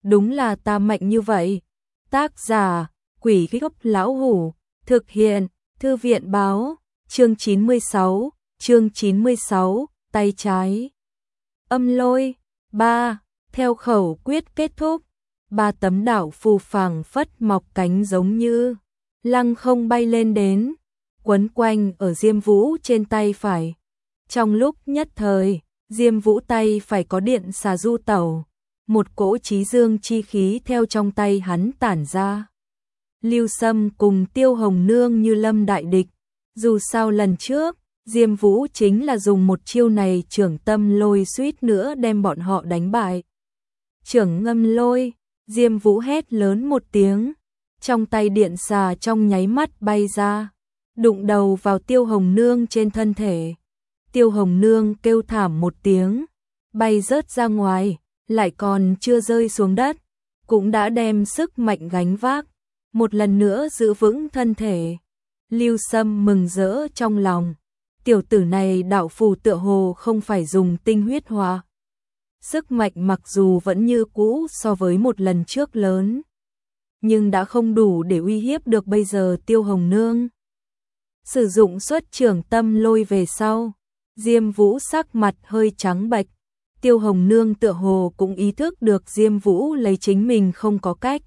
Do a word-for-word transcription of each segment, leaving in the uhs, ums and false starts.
đúng là ta mạnh như vậy. Tác giả, Quỷ Gốc Lão Hủ, thực hiện, Thư viện Báo, chương chín mươi sáu, chương chín mươi sáu, tay trái. Âm lôi, ba, theo khẩu quyết kết thúc, ba tấm đảo phù phảng phất mọc cánh giống như lăng không bay lên đến, quấn quanh ở Diêm Vũ trên tay phải. Trong lúc nhất thời, Diêm Vũ tay phải có điện xà du tẩu, một cỗ chí dương chi khí theo trong tay hắn tản ra. Lưu Sâm cùng Tiêu Hồng Nương như lâm đại địch, dù sao lần trước, Diêm Vũ chính là dùng một chiêu này trưởng tâm lôi suýt nữa đem bọn họ đánh bại. Trưởng ngâm lôi, Diêm Vũ hét lớn một tiếng, trong tay điện xà trong nháy mắt bay ra, đụng đầu vào Tiêu Hồng Nương trên thân thể. Tiêu Hồng Nương kêu thảm một tiếng, bay rớt ra ngoài, lại còn chưa rơi xuống đất, cũng đã đem sức mạnh gánh vác, một lần nữa giữ vững thân thể. Lưu Sâm mừng rỡ trong lòng, tiểu tử này đạo phù tựa hồ không phải dùng tinh huyết hóa. Sức mạnh mặc dù vẫn như cũ so với một lần trước lớn, nhưng đã không đủ để uy hiếp được bây giờ Tiêu Hồng Nương. Sử dụng xuất trưởng tâm lôi về sau, Diêm Vũ sắc mặt hơi trắng bệch. Tiêu Hồng Nương tựa hồ cũng ý thức được Diêm Vũ lấy chính mình không có cách.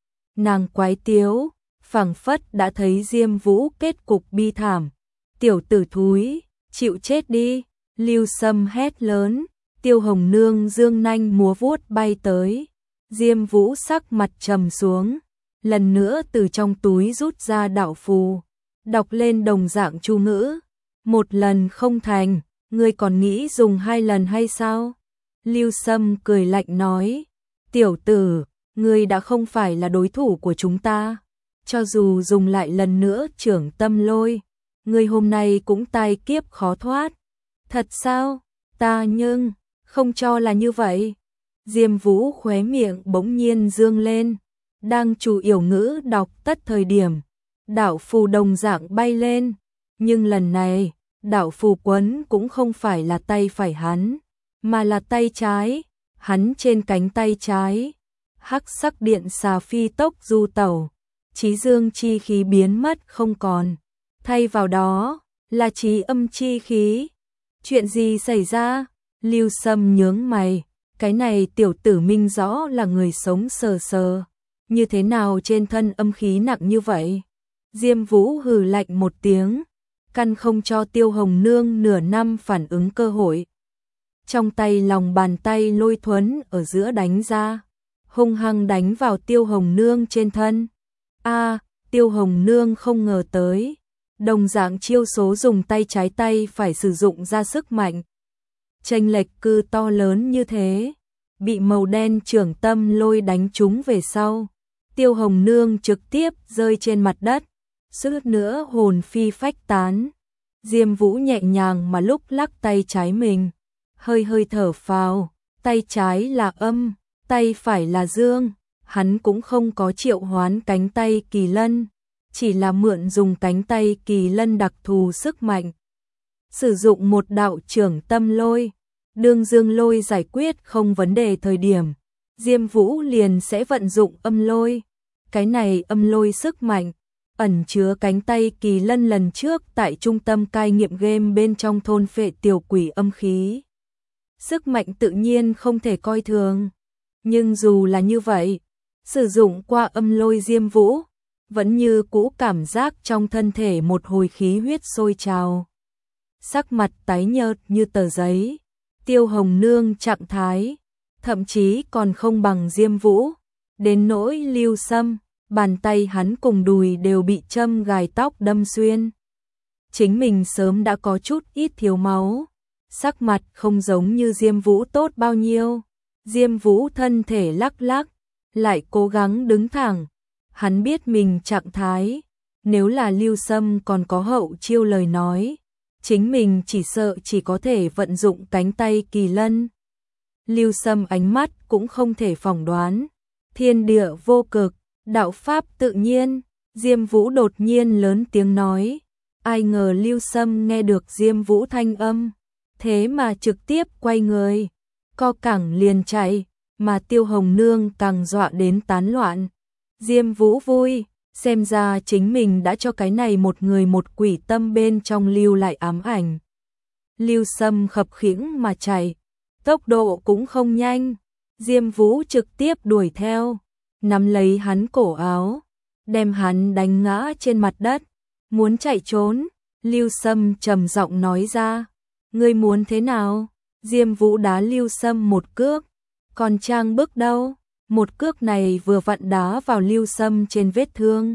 Nàng quái tiếu, phảng phất đã thấy Diêm Vũ kết cục bi thảm. Tiểu tử thúi, chịu chết đi, Lưu Sâm hét lớn. Tiêu Hồng Nương dương nanh múa vuốt bay tới. Diêm Vũ sắc mặt trầm xuống, lần nữa từ trong túi rút ra đạo phù, đọc lên đồng dạng chú ngữ. Một lần không thành, ngươi còn nghĩ dùng hai lần hay sao? Lưu Sâm cười lạnh nói, tiểu tử, ngươi đã không phải là đối thủ của chúng ta. Cho dù dùng lại lần nữa trưởng tâm lôi, ngươi hôm nay cũng tai kiếp khó thoát. Thật sao? Ta nhưng không cho là như vậy. Diêm Vũ khóe miệng bỗng nhiên dương lên, đang chủ yểu ngữ đọc tất thời điểm, đạo phù đồng dạng bay lên, nhưng lần này, đạo phù quấn cũng không phải là tay phải hắn, mà là tay trái. Hắn trên cánh tay trái, hắc sắc điện xà phi tốc du tẩu, chí dương chi khí biến mất không còn, thay vào đó là chí âm chi khí. Chuyện gì xảy ra? Lưu Sâm nhướng mày, cái này tiểu tử minh rõ là người sống sờ sờ, như thế nào trên thân âm khí nặng như vậy? Diêm Vũ hừ lạnh một tiếng, căn không cho Tiêu Hồng Nương nửa năm phản ứng cơ hội. Trong tay lòng bàn tay lôi thuẫn ở giữa đánh ra, hung hăng đánh vào Tiêu Hồng Nương trên thân. A, à, Tiêu Hồng Nương không ngờ tới, đồng dạng chiêu số dùng tay trái tay phải sử dụng ra sức mạnh. Chênh lệch cư to lớn như thế, bị màu đen trưởng tâm lôi đánh trúng về sau. Tiêu Hồng Nương trực tiếp rơi trên mặt đất, suýt nữa hồn phi phách tán. Diêm Vũ nhẹ nhàng mà lúc lắc tay trái mình, hơi hơi thở phào, tay trái là âm, tay phải là dương. Hắn cũng không có triệu hoán cánh tay kỳ lân, chỉ là mượn dùng cánh tay kỳ lân đặc thù sức mạnh. Sử dụng một đạo trưởng tâm lôi, đương dương lôi giải quyết không vấn đề thời điểm, Diêm Vũ liền sẽ vận dụng âm lôi. Cái này âm lôi sức mạnh, ẩn chứa cánh tay kỳ lân lần trước tại trung tâm cai nghiệm game bên trong thôn phệ tiểu quỷ âm khí. Sức mạnh tự nhiên không thể coi thường, nhưng dù là như vậy, sử dụng qua âm lôi Diêm Vũ, vẫn như cũ cảm giác trong thân thể một hồi khí huyết sôi trào. Sắc mặt tái nhợt như tờ giấy, Tiêu Hồng Nương trạng thái, thậm chí còn không bằng Diêm Vũ. Đến nỗi Lưu Sâm, bàn tay hắn cùng đùi đều bị châm gài tóc đâm xuyên. Chính mình sớm đã có chút ít thiếu máu, sắc mặt không giống như Diêm Vũ tốt bao nhiêu. Diêm Vũ thân thể lắc lắc, lại cố gắng đứng thẳng. Hắn biết mình trạng thái, nếu là Lưu Sâm còn có hậu chiêu lời nói, chính mình chỉ sợ chỉ có thể vận dụng cánh tay kỳ lân. Lưu Sâm ánh mắt cũng không thể phỏng đoán, thiên địa vô cực, đạo pháp tự nhiên. Diêm Vũ đột nhiên lớn tiếng nói, ai ngờ Lưu Sâm nghe được Diêm Vũ thanh âm, thế mà trực tiếp quay người, co cẳng liền chạy. mà Tiêu Hồng Nương càng dọa đến tán loạn. Diêm Vũ vui, xem ra chính mình đã cho cái này một người một quỷ tâm bên trong lưu lại ám ảnh. Lưu Sâm khập khiễng mà chạy, tốc độ cũng không nhanh. Diêm Vũ trực tiếp đuổi theo, nắm lấy hắn cổ áo, đem hắn đánh ngã trên mặt đất, muốn chạy trốn. Lưu Sâm trầm giọng nói ra, ngươi muốn thế nào? Diêm Vũ đá Lưu Sâm một cước, còn trang bức đâu? Một cước này vừa vặn đá vào Lưu Sâm trên vết thương,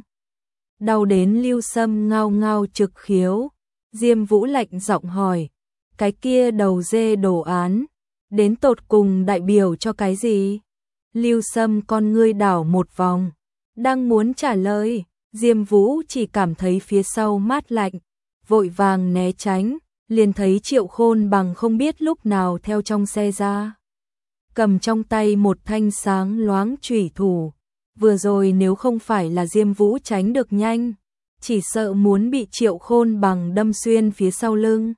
đau đến Lưu Sâm ngao ngao trực khiếu. Diêm Vũ lạnh giọng hỏi, cái kia đầu dê đồ án, đến tột cùng đại biểu cho cái gì? Lưu Sâm con ngươi đảo một vòng, đang muốn trả lời, Diêm Vũ chỉ cảm thấy phía sau mát lạnh, vội vàng né tránh, liền thấy Triệu Khôn Bằng không biết lúc nào theo trong xe ra, cầm trong tay một thanh sáng loáng chủy thủ. Vừa rồi nếu không phải là Diêm Vũ tránh được nhanh, chỉ sợ muốn bị Triệu Khôn Bằng đâm xuyên phía sau lưng.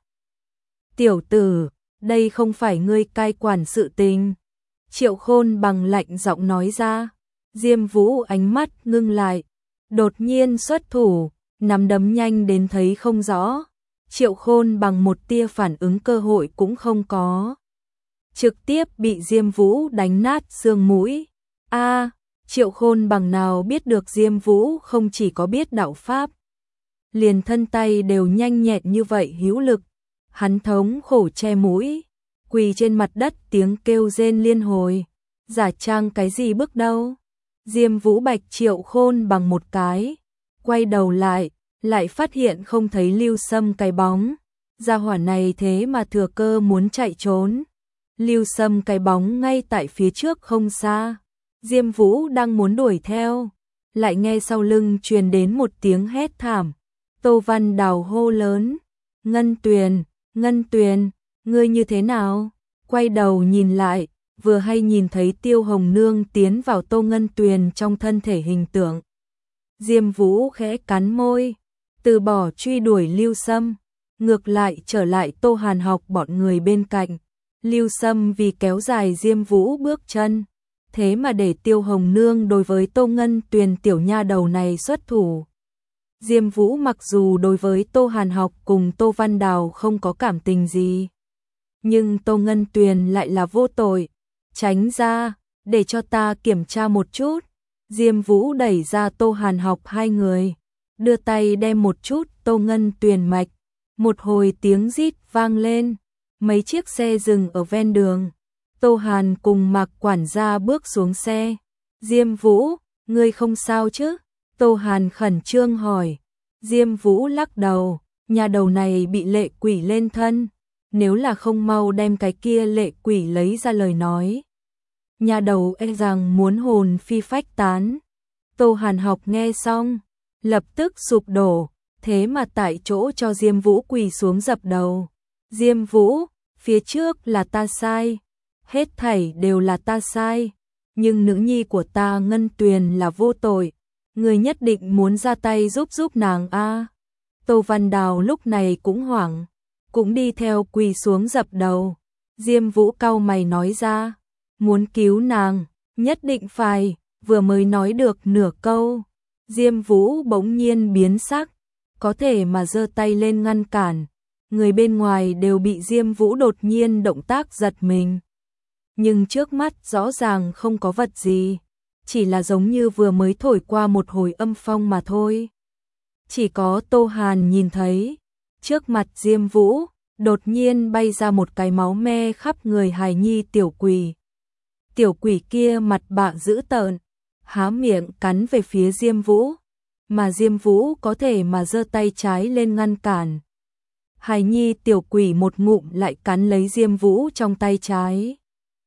Tiểu tử, đây không phải ngươi cai quản sự tình. Triệu Khôn Bằng lạnh giọng nói ra. Diêm Vũ ánh mắt ngưng lại, đột nhiên xuất thủ, nắm đấm nhanh đến thấy không rõ. Triệu Khôn Bằng một tia phản ứng cơ hội cũng không có, trực tiếp bị Diêm Vũ đánh nát xương mũi. A, à, Triệu Khôn Bằng nào biết được Diêm Vũ không chỉ có biết đạo pháp, liền thân tay đều nhanh nhẹn như vậy hữu lực. Hắn thống khổ che mũi, quỳ trên mặt đất tiếng kêu rên liên hồi. Giả trang cái gì bước đâu? Diêm Vũ bạch Triệu Khôn Bằng một cái, quay đầu lại, lại phát hiện không thấy Lưu Sâm cái bóng. Gia hỏa này thế mà thừa cơ muốn chạy trốn. Lưu Sâm cái bóng ngay tại phía trước không xa. Diêm Vũ đang muốn đuổi theo, lại nghe sau lưng truyền đến một tiếng hét thảm. Tô Văn Đào hô lớn, Ngân Tuyền, Ngân Tuyền, ngươi như thế nào? Quay đầu nhìn lại, vừa hay nhìn thấy Tiêu Hồng Nương tiến vào Tô Ngân Tuyền trong thân thể hình tượng. Diêm Vũ khẽ cắn môi, từ bỏ truy đuổi Lưu Sâm, ngược lại trở lại Tô Hàn Học bọn người bên cạnh. Lưu Sâm vì kéo dài Diêm Vũ bước chân, thế mà để Tiêu Hồng Nương đối với Tô Ngân Tuyền tiểu nha đầu này xuất thủ. Diêm Vũ mặc dù đối với Tô Hàn Học cùng Tô Văn Đào không có cảm tình gì, nhưng Tô Ngân Tuyền lại là vô tội. Tránh ra, để cho ta kiểm tra một chút. Diêm Vũ đẩy ra Tô Hàn Học hai người, đưa tay đem một chút Tô Ngân Tuyền mạch. Một hồi tiếng rít vang lên, mấy chiếc xe dừng ở ven đường. Tô Hàn cùng Mạc quản gia bước xuống xe. Diêm Vũ, ngươi không sao chứ? Tô Hàn khẩn trương hỏi. Diêm Vũ lắc đầu, nhà đầu này bị lệ quỷ lên thân, nếu là không mau đem cái kia lệ quỷ lấy ra lời nói, nhà đầu e rằng muốn hồn phi phách tán. Tô Hàn Học nghe xong, lập tức sụp đổ, thế mà tại chỗ cho Diêm Vũ quỳ xuống dập đầu. Diêm Vũ, phía trước là ta sai, hết thảy đều là ta sai, nhưng nữ nhi của ta Ngân Tuyền là vô tội, người nhất định muốn ra tay giúp giúp nàng a. À. Tô Văn Đào lúc này cũng hoảng, cũng đi theo quỳ xuống dập đầu. Diêm Vũ cau mày nói ra, muốn cứu nàng, nhất định phải. Vừa mới nói được nửa câu, Diêm Vũ bỗng nhiên biến sắc, có thể mà giơ tay lên ngăn cản. Người bên ngoài đều bị Diêm Vũ đột nhiên động tác giật mình. Nhưng trước mắt rõ ràng không có vật gì, chỉ là giống như vừa mới thổi qua một hồi âm phong mà thôi. Chỉ có Tô Hàn nhìn thấy, trước mặt Diêm Vũ, đột nhiên bay ra một cái máu me khắp người hài nhi tiểu quỷ. Tiểu quỷ kia mặt bạ dữ tợn, há miệng cắn về phía Diêm Vũ, mà Diêm Vũ có thể mà giơ tay trái lên ngăn cản. Hài nhi tiểu quỷ một ngụm lại cắn lấy Diêm Vũ trong tay trái.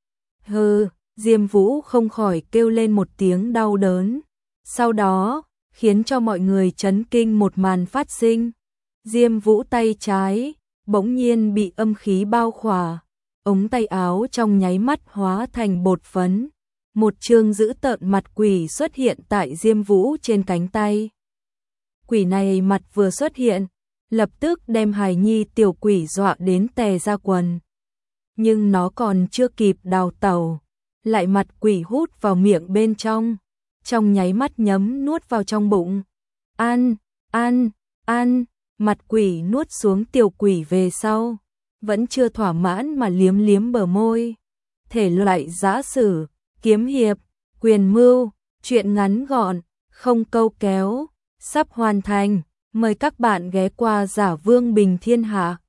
Hừ, Diêm Vũ không khỏi kêu lên một tiếng đau đớn. Sau đó, khiến cho mọi người chấn kinh một màn phát sinh. Diêm Vũ tay trái bỗng nhiên bị âm khí bao khỏa, ống tay áo trong nháy mắt hóa thành bột phấn. Một trương dữ tợn mặt quỷ xuất hiện tại Diêm Vũ trên cánh tay. Quỷ này mặt vừa xuất hiện, lập tức đem hài nhi tiểu quỷ dọa đến tè ra quần. Nhưng nó còn chưa kịp đào tẩu, lại mặt quỷ hút vào miệng bên trong, trong nháy mắt nhấm nuốt vào trong bụng. Ăn, ăn, ăn, mặt quỷ nuốt xuống tiểu quỷ về sau, vẫn chưa thỏa mãn mà liếm liếm bờ môi. Thể loại giã sử, kiếm hiệp, quyền mưu, truyện ngắn gọn, không câu kéo, sắp hoàn thành. Mời các bạn ghé qua Giả Vương Bình Thiên Hạ.